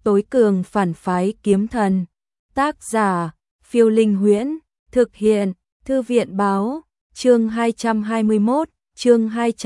Tối cường phản phái kiếm thần. Tác giả, Phiêu Linh Huyễn. Thực hiện, Thư viện báo. Chương 221, chương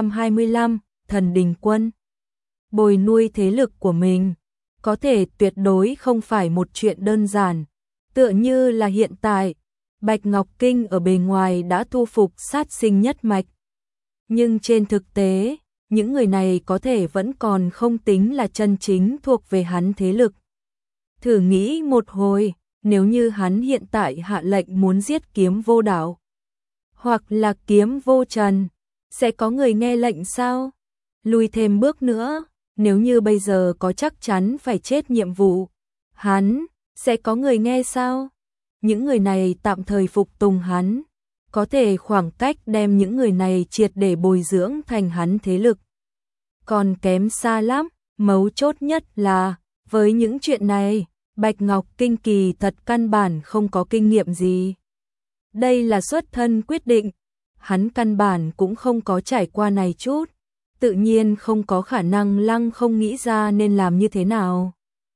225, Thần Đình Quân. Bồi nuôi thế lực của mình, có thể tuyệt đối không phải một chuyện đơn giản. Tựa như là hiện tại, Bạch Ngọc Kinh ở bề ngoài đã thu phục sát sinh nhất mạch. Nhưng trên thực tế, những người này có thể vẫn còn không tính là chân chính thuộc về hắn thế lực. Thử nghĩ một hồi, nếu như hắn hiện tại hạ lệnh muốn giết Kiếm Vô Đạo, hoặc là Kiếm Vô Trần, sẽ có người nghe lệnh sao? Lùi thêm bước nữa, nếu như bây giờ có chắc chắn phải chết nhiệm vụ, hắn sẽ có người nghe sao? Những người này tạm thời phục tùng hắn, có thể khoảng cách đem những người này triệt để bồi dưỡng thành hắn thế lực còn kém xa lắm. Mấu chốt nhất là, với những chuyện này, Bạch Ngọc Kinh kỳ thật căn bản không có kinh nghiệm gì. Đây là xuất thân quyết định, hắn căn bản cũng không có trải qua này chút, tự nhiên không có khả năng lăng không nghĩ ra nên làm như thế nào.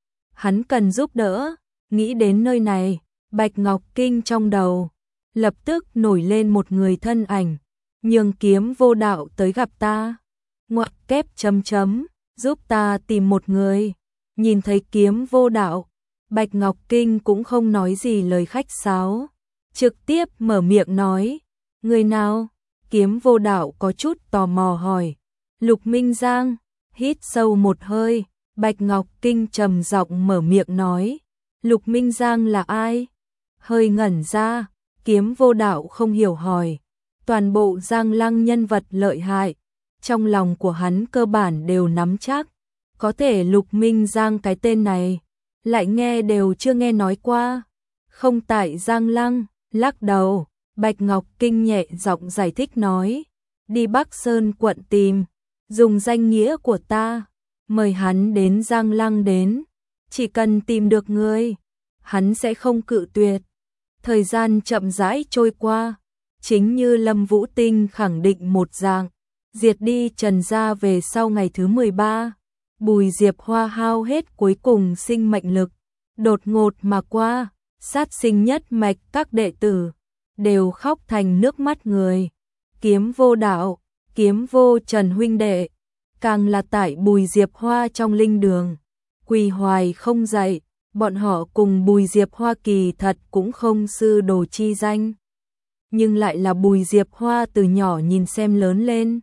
Hắn cần giúp đỡ, nghĩ đến nơi này, Bạch Ngọc Kinh trong đầu lập tức nổi lên một người thân ảnh, nhường Kiếm Vô Đạo tới gặp ta. Ngoặc kép chấm chấm, giúp ta tìm một người. Nhìn thấy Kiếm Vô Đạo, Bạch Ngọc Kinh cũng không nói gì lời khách sáo, trực tiếp mở miệng nói, người nào? Kiếm Vô Đạo có chút tò mò hỏi. Lục Minh Giang. Hít sâu một hơi, Bạch Ngọc Kinh trầm giọng mở miệng nói, Lục Minh Giang là ai? Hơi ngẩn ra, Kiếm Vô Đạo không hiểu hỏi, toàn bộ Giang Lăng nhân vật lợi hại, trong lòng của hắn cơ bản đều nắm chắc, có thể Lục Minh Giang cái tên này, lại nghe đều chưa nghe nói qua. Không tại Giang Lăng. Lắc đầu, Bạch Ngọc Kinh nhẹ giọng giải thích nói, đi Bắc Sơn quận tìm, dùng danh nghĩa của ta, mời hắn đến Giang Lăng đến, chỉ cần tìm được người, hắn sẽ không cự tuyệt. Thời gian chậm rãi trôi qua, chính như Lâm Vũ Tinh khẳng định một dạng, diệt đi Trần gia về sau ngày thứ 13, Bùi Diệp Hoa hao hết cuối cùng sinh mệnh lực, đột ngột mà qua, sát sinh nhất mạch các đệ tử đều khóc thành nước mắt người. Kiếm Vô Đạo, Kiếm Vô Trần huynh đệ, càng là tại Bùi Diệp Hoa trong linh đường, quỳ hoài không dậy, bọn họ cùng Bùi Diệp Hoa kỳ thật cũng không sư đồ chi danh, nhưng lại là Bùi Diệp Hoa từ nhỏ nhìn xem lớn lên.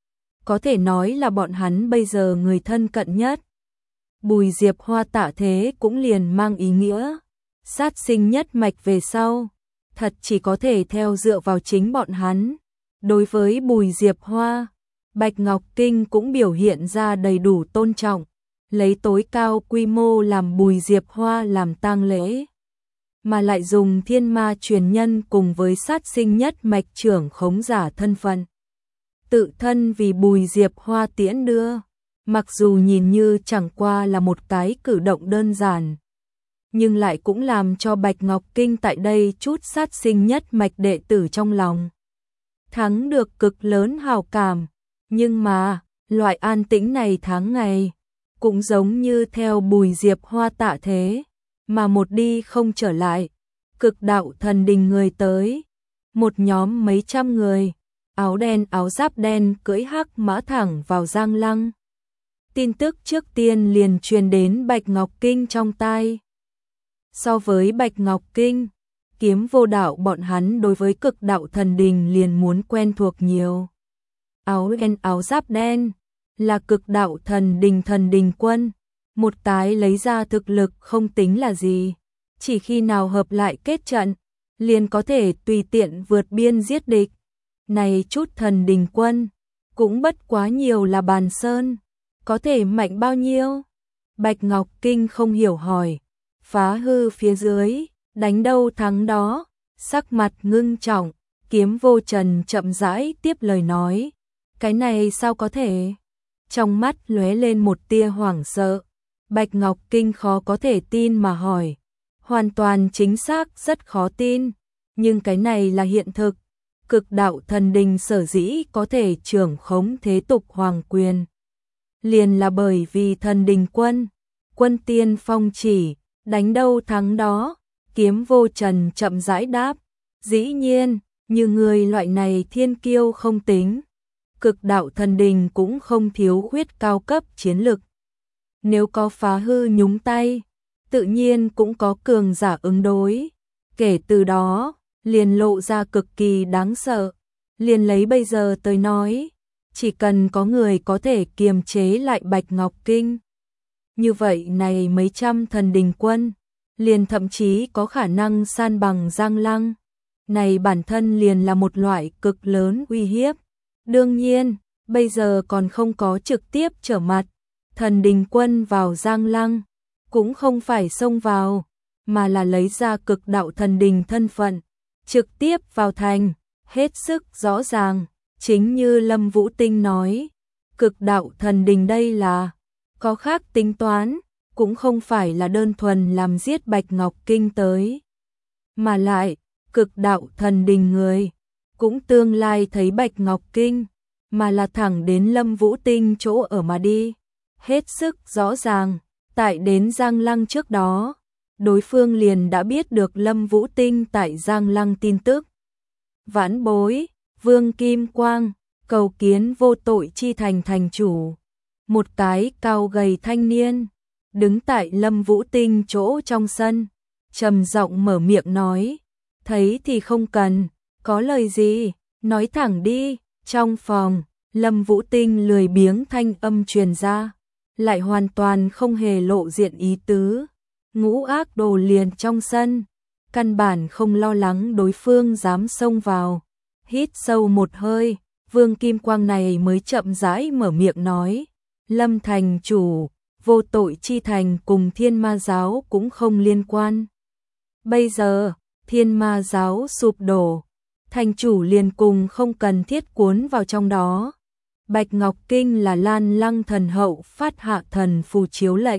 Có thể nói là bọn hắn bây giờ người thân cận nhất. Bùi Diệp Hoa tạ thế cũng liền mang ý nghĩa, sát sinh nhất mạch về sau, thật chỉ có thể theo dựa vào chính bọn hắn. Đối với Bùi Diệp Hoa, Bạch Ngọc Kinh cũng biểu hiện ra đầy đủ tôn trọng, lấy tối cao quy mô làm Bùi Diệp Hoa làm tang lễ, mà lại dùng thiên ma truyền nhân cùng với sát sinh nhất mạch trưởng khống giả thân phận, tự thân vì Bùi Diệp Hoa tiễn đưa. Mặc dù nhìn như chẳng qua là một cái cử động đơn giản, nhưng lại cũng làm cho Bạch Ngọc Kinh tại đây chút sát sinh nhất mạch đệ tử trong lòng thắng được cực lớn hào cảm. Nhưng mà, loại an tĩnh này tháng ngày, cũng giống như theo Bùi Diệp Hoa tạ thế, mà một đi không trở lại. Cực đạo thần đình người tới, một nhóm mấy trăm người, áo đen áo giáp đen cưỡi hắc mã thẳng vào Giang Lăng. Tin tức trước tiên liền truyền đến Bạch Ngọc Kinh trong tai. So với Bạch Ngọc Kinh, Kiếm Vô Đạo bọn hắn đối với cực đạo thần đình liền muốn quen thuộc nhiều. Áo đen áo giáp đen là cực đạo thần đình quân, một cái lấy ra thực lực không tính là gì, chỉ khi nào hợp lại kết trận, liền có thể tùy tiện vượt biên giết địch. Này chút thần đình quân, cũng bất quá nhiều là bàn sơn, có thể mạnh bao nhiêu? Bạch Ngọc Kinh không hiểu hỏi, phá hư phía dưới, đánh đâu thắng đó. Sắc mặt ngưng trọng, Kiếm Vô Trần chậm rãi tiếp lời nói, cái này sao có thể? Trong mắt lóe lên một tia hoảng sợ. Bạch Ngọc Kinh khó có thể tin mà hỏi, hoàn toàn chính xác rất khó tin, nhưng cái này là hiện thực. Cực đạo thần đình sở dĩ có thể trưởng khống thế tục hoàng quyền, liền là bởi vì thần đình quân Quân tiên phong chỉ, đánh đâu thắng đó. Kiếm vô trần chậm rãi đáp, dĩ nhiên, như người loại này thiên kiêu không tính. Cực đạo thần đình cũng không thiếu khuyết cao cấp chiến lực. Nếu có phá hư nhúng tay, tự nhiên cũng có cường giả ứng đối. Kể từ đó, liền lộ ra cực kỳ đáng sợ. Liền lấy bây giờ tới nói, chỉ cần có người có thể kiềm chế lại Bạch Ngọc Kinh. Như vậy này mấy trăm thần đình quân, liền thậm chí có khả năng san bằng Giang Lăng. Này bản thân liền là một loại cực lớn uy hiếp. Đương nhiên, bây giờ còn không có trực tiếp trở mặt. Thần đình quân vào Giang Lăng, cũng không phải xông vào, mà là lấy ra cực đạo thần đình thân phận, trực tiếp vào thành, hết sức rõ ràng. Chính như Lâm Vũ Tinh nói, cực đạo thần đình đây là có khác tính toán, cũng không phải là đơn thuần làm giết Bạch Ngọc Kinh tới. Mà lại, cực đạo thần đình người, cũng tương lai thấy Bạch Ngọc Kinh, mà là thẳng đến Lâm Vũ Tinh chỗ ở mà đi. Hết sức rõ ràng, tại đến Giang Lăng trước đó, đối phương liền đã biết được Lâm Vũ Tinh tại Giang Lăng tin tức. Vãn bối, Vương Kim Quang, cầu kiến vô tội chi thành thành chủ. Một cái cao gầy thanh niên, đứng tại Lâm Vũ Tinh chỗ trong sân, trầm giọng mở miệng nói, thấy thì không cần, có lời gì, nói thẳng đi. Trong phòng, Lâm Vũ Tinh lười biếng thanh âm truyền ra, lại hoàn toàn không hề lộ diện ý tứ. Ngũ ác đồ liền trong sân, căn bản không lo lắng đối phương dám xông vào. Hít sâu một hơi, Vương Kim Quang này mới chậm rãi mở miệng nói, Lâm thành chủ, vô tội chi thành cùng Thiên Ma giáo cũng không liên quan. Bây giờ, Thiên Ma giáo sụp đổ, thành chủ liền cùng không cần thiết cuốn vào trong đó. Bạch Ngọc Kinh là Lan Lăng thần hậu phát hạ thần phù chiếu lệnh,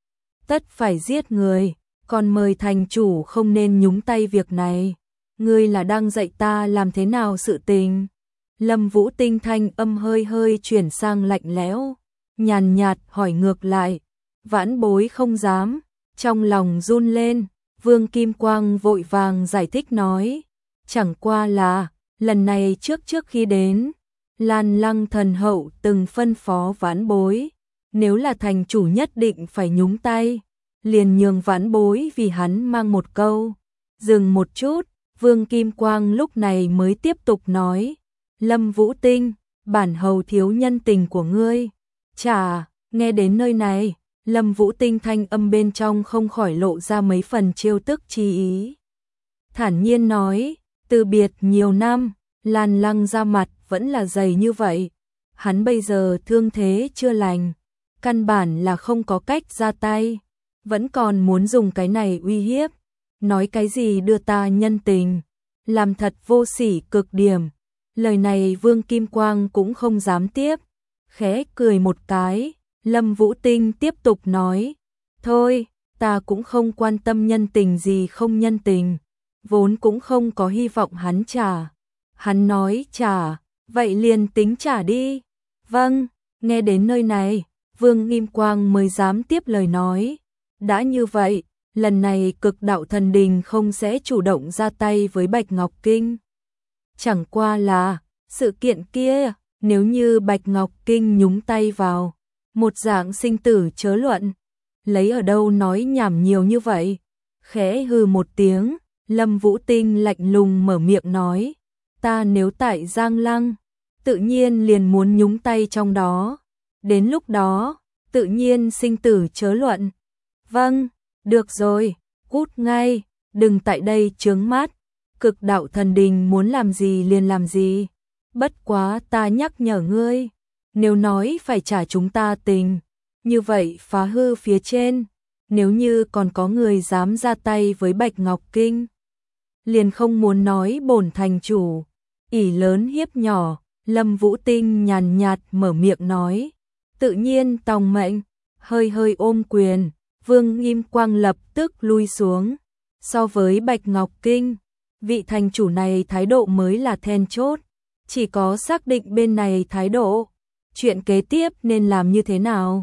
tất phải giết người, còn mời thành chủ không nên nhúng tay việc này. Ngươi là đang dạy ta làm thế nào sự tình? Lâm Vũ Tinh thanh âm hơi hơi chuyển sang lạnh lẽo, nhàn nhạt hỏi ngược lại. Vãn bối không dám, trong lòng run lên. Vương Kim Quang vội vàng giải thích nói, chẳng qua là lần này trước khi đến, Lan Lăng thần hậu từng phân phó vãn bối, nếu là thành chủ nhất định phải nhúng tay, liền nhường vãn bối vì hắn mang một câu. Dừng một chút, Vương Kim Quang lúc này mới tiếp tục nói, Lâm Vũ Tinh, bản hầu thiếu nhân tình của ngươi. Chà, nghe đến nơi này, Lâm Vũ Tinh thanh âm bên trong không khỏi lộ ra mấy phần trêu tức chi ý. Thản nhiên nói, từ biệt nhiều năm, Lan Lăng ra mặt vẫn là dày như vậy. Hắn bây giờ thương thế chưa lành, căn bản là không có cách ra tay, vẫn còn muốn dùng cái này uy hiếp. Nói cái gì đưa ta nhân tình, làm thật vô sỉ cực điểm. Lời này Vương Kim Quang cũng không dám tiếp, khẽ cười một cái. Lâm Vũ Tinh tiếp tục nói, thôi, ta cũng không quan tâm nhân tình gì không nhân tình, vốn cũng không có hy vọng hắn trả. Hắn nói trả, vậy liền tính trả đi. Vâng, nghe đến nơi này, Vương Kim Quang mới dám tiếp lời nói. Đã như vậy, lần này cực đạo thần đình không sẽ chủ động ra tay với Bạch Ngọc Kinh. Chẳng qua là, sự kiện kia, nếu như Bạch Ngọc Kinh nhúng tay vào, một dạng sinh tử chớ luận, lấy ở đâu nói nhảm nhiều như vậy. Khẽ hừ một tiếng, Lâm Vũ Tinh lạnh lùng mở miệng nói, ta nếu tại Giang Lăng, tự nhiên liền muốn nhúng tay trong đó. Đến lúc đó, tự nhiên sinh tử chớ luận. Vâng, được rồi, cút ngay, đừng tại đây chướng mắt. Cực đạo thần đình muốn làm gì liền làm gì. Bất quá ta nhắc nhở ngươi, nếu nói phải trả chúng ta tình, như vậy phá hư phía trên, nếu như còn có người dám ra tay với Bạch Ngọc Kinh, liền không muốn nói bổn thành chủ, ỷ lớn hiếp nhỏ. Lâm Vũ Tinh nhàn nhạt mở miệng nói, tự nhiên tòng mệnh, hơi hơi ôm quyền. Vương Kim Quang lập tức lui xuống. So với Bạch Ngọc Kinh, vị thành chủ này thái độ mới là then chốt. Chỉ có xác định bên này thái độ, chuyện kế tiếp nên làm như thế nào,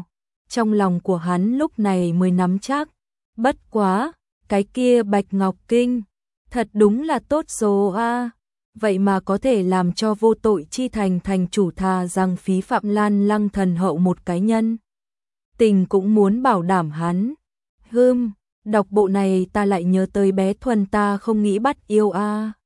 trong lòng của hắn lúc này mới nắm chắc. Bất quá, cái kia Bạch Ngọc Kinh, thật đúng là tốt rồi a. Vậy mà có thể làm cho vô tội chi thành thành chủ, thà rằng phí phạm Lan Lăng thần hậu một cái nhân tình cũng muốn bảo đảm hắn. Đọc bộ này ta lại nhớ tới bé Thuần, ta không nghĩ bắt yêu a.